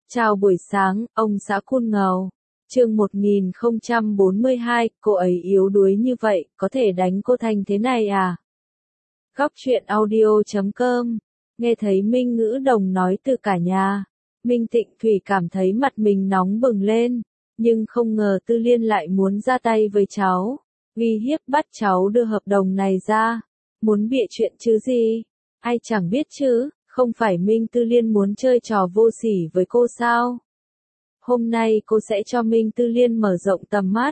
Chào buổi sáng, ông xã Cun Ngầu. Chương 1042, cô ấy yếu đuối như vậy, có thể đánh cô thành thế này à? Góc truyện audio.com. Nghe thấy Minh Ngữ Đồng nói từ cả nhà, Minh Tịnh Thủy cảm thấy mặt mình nóng bừng lên, nhưng không ngờ Tư Liên lại muốn ra tay với cháu, uy hiếp bắt cháu đưa hợp đồng này ra. Muốn bịa chuyện chứ gì? Ai chẳng biết chứ, không phải Minh Tư Liên muốn chơi trò vô sỉ với cô sao? Hôm nay cô sẽ cho Minh Tư Liên mở rộng tầm mắt.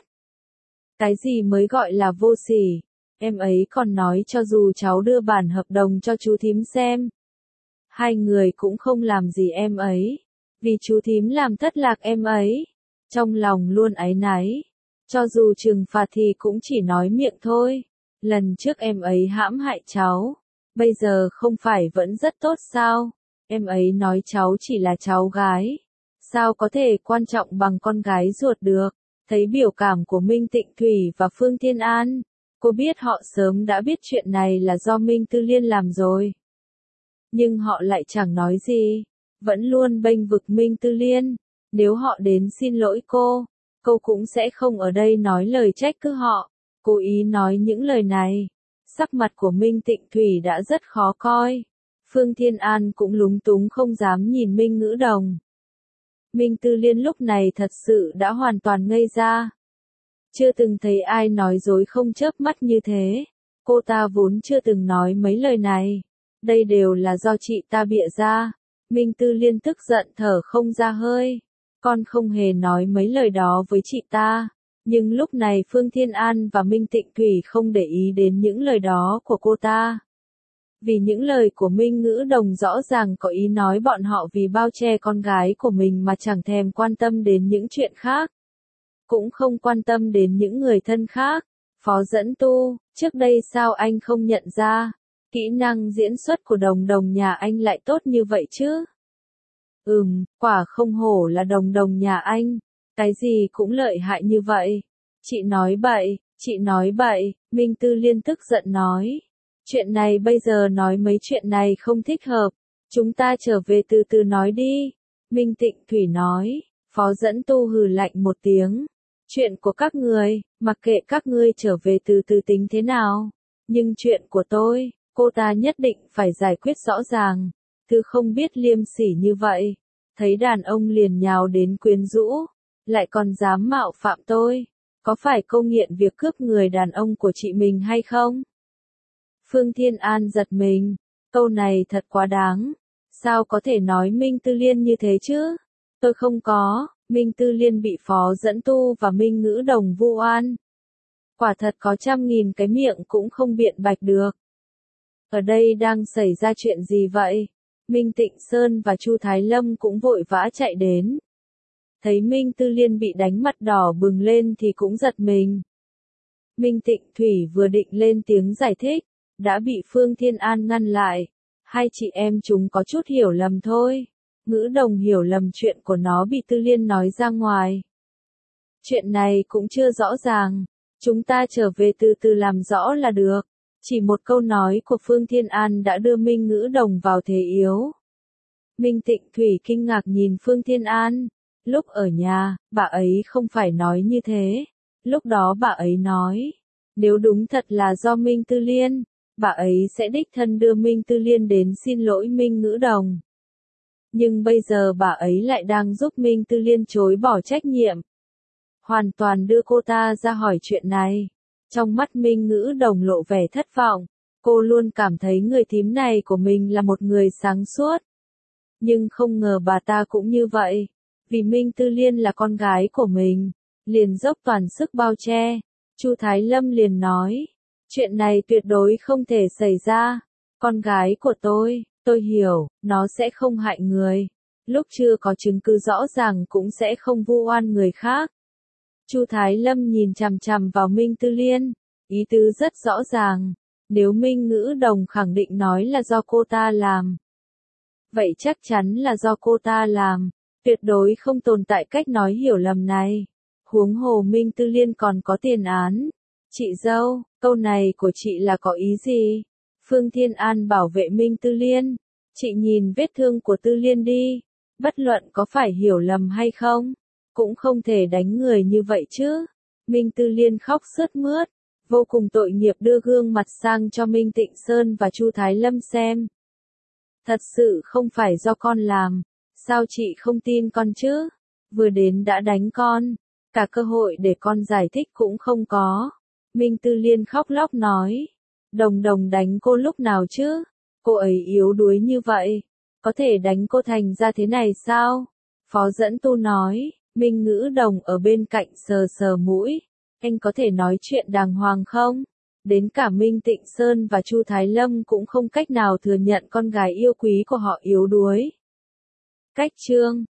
Cái gì mới gọi là vô sỉ? Em ấy còn nói cho dù cháu đưa bản hợp đồng cho chú thím xem, hai người cũng không làm gì em ấy, vì chú thím làm thất lạc em ấy. Trong lòng luôn áy náy, cho dù trừng phạt thì cũng chỉ nói miệng thôi. Lần trước em ấy hãm hại cháu, bây giờ không phải vẫn rất tốt sao? Em ấy nói cháu chỉ là cháu gái, sao có thể quan trọng bằng con gái ruột được? Thấy biểu cảm của Minh Tịnh Thủy và Phương Thiên An, cô biết họ sớm đã biết chuyện này là do Minh Tư Liên làm rồi. Nhưng họ lại chẳng nói gì, vẫn luôn bênh vực Minh Tư Liên. Nếu họ đến xin lỗi cô cũng sẽ không ở đây nói lời trách cứ họ. Cố ý nói những lời này, sắc mặt của Minh Tịnh Thủy đã rất khó coi. Phương Thiên An cũng lúng túng không dám nhìn Minh Ngữ Đồng. Minh Tư Liên lúc này thật sự đã hoàn toàn ngây ra. Chưa từng thấy ai nói dối không chớp mắt như thế. Cô ta vốn chưa từng nói mấy lời này. Đây đều là do chị ta bịa ra. Minh Tư Liên tức giận thở không ra hơi. Con không hề nói mấy lời đó với chị ta. Nhưng lúc này Phương Thiên An và Minh Tịnh Thủy không để ý đến những lời đó của cô ta. Vì những lời của Minh Ngữ Đồng rõ ràng có ý nói bọn họ vì bao che con gái của mình mà chẳng thèm quan tâm đến những chuyện khác. Cũng không quan tâm đến những người thân khác. Phó Dẫn Tu, trước đây sao anh không nhận ra, kỹ năng diễn xuất của Đồng Đồng nhà anh lại tốt như vậy chứ? Quả không hổ là Đồng Đồng nhà anh, cái gì cũng lợi hại như vậy. Chị nói bậy, Minh Tư Liên tức giận nói. Chuyện này bây giờ nói mấy chuyện này không thích hợp, chúng ta trở về từ từ nói đi. Minh Tịnh Thủy nói. Phó Dẫn Tu hừ lạnh một tiếng. Chuyện của các người, mặc kệ các ngươi trở về từ từ tính thế nào. Nhưng chuyện của tôi, cô ta nhất định phải giải quyết rõ ràng. Thứ không biết liêm sỉ như vậy. Thấy đàn ông liền nhào đến quyến rũ, lại còn dám mạo phạm tôi. Có phải cô nghiện việc cướp người đàn ông của chị mình hay không? Phương Thiên An giật mình. Câu này thật quá đáng. Sao có thể nói Minh Tư Liên như thế chứ? Tôi không có. Minh Tư Liên bị Phó Dẫn Tu và Minh Ngữ Đồng vu oan. Quả thật có 100.000 cái miệng cũng không biện bạch được. Ở đây đang xảy ra chuyện gì vậy? Minh Tịnh Sơn và Chu Thái Lâm cũng vội vã chạy đến. Thấy Minh Tư Liên bị đánh mặt đỏ bừng lên thì cũng giật mình. Minh Tịnh Thủy vừa định lên tiếng giải thích, đã bị Phương Thiên An ngăn lại. Hai chị em chúng có chút hiểu lầm thôi. Ngữ Đồng hiểu lầm chuyện của nó bị Tư Liên nói ra ngoài. Chuyện này cũng chưa rõ ràng. Chúng ta trở về từ từ làm rõ là được. Chỉ một câu nói của Phương Thiên An đã đưa Minh Ngữ Đồng vào thế yếu. Minh Tịnh Thủy kinh ngạc nhìn Phương Thiên An. Lúc ở nhà, bà ấy không phải nói như thế. Lúc đó bà ấy nói, nếu đúng thật là do Minh Tư Liên, bà ấy sẽ đích thân đưa Minh Tư Liên đến xin lỗi Minh Ngữ Đồng. Nhưng bây giờ bà ấy lại đang giúp Minh Tư Liên chối bỏ trách nhiệm. Hoàn toàn đưa cô ta ra hỏi chuyện này. Trong mắt Minh Ngữ Đồng lộ vẻ thất vọng. Cô luôn cảm thấy người thím này của mình là một người sáng suốt. Nhưng không ngờ bà ta cũng như vậy. Vì Minh Tư Liên là con gái của mình, liền dốc toàn sức bao che. Chu Thái Lâm liền nói. Chuyện này tuyệt đối không thể xảy ra. Con gái của tôi hiểu, nó sẽ không hại người. Lúc chưa có chứng cứ rõ ràng cũng sẽ không vu oan người khác. Chu Thái Lâm nhìn chằm chằm vào Minh Tư Liên, ý tứ rất rõ ràng. Nếu Minh Ngữ Đồng khẳng định nói là do cô ta làm, vậy chắc chắn là do cô ta làm. Tuyệt đối không tồn tại cách nói hiểu lầm này. Huống hồ Minh Tư Liên còn có tiền án. Chị dâu, câu này của chị là có ý gì? Phương Thiên An bảo vệ Minh Tư Liên. Chị nhìn vết thương của Tư Liên đi. Bất luận có phải hiểu lầm hay không, cũng không thể đánh người như vậy chứ. Minh Tư Liên khóc sướt mướt, vô cùng tội nghiệp đưa gương mặt sang cho Minh Tịnh Sơn và Chu Thái Lâm xem. Thật sự không phải do con làm, sao chị không tin con chứ? Vừa đến đã đánh con, cả cơ hội để con giải thích cũng không có. Minh Tư Liên khóc lóc nói, Đồng Đồng đánh cô lúc nào chứ? Cô ấy yếu đuối như vậy, có thể đánh cô thành ra thế này sao? Phó Dẫn Tu nói, Minh Ngữ Đồng ở bên cạnh sờ sờ mũi, anh có thể nói chuyện đàng hoàng không? Đến cả Minh Tịnh Sơn và Chu Thái Lâm cũng không cách nào thừa nhận con gái yêu quý của họ yếu đuối. Cách chương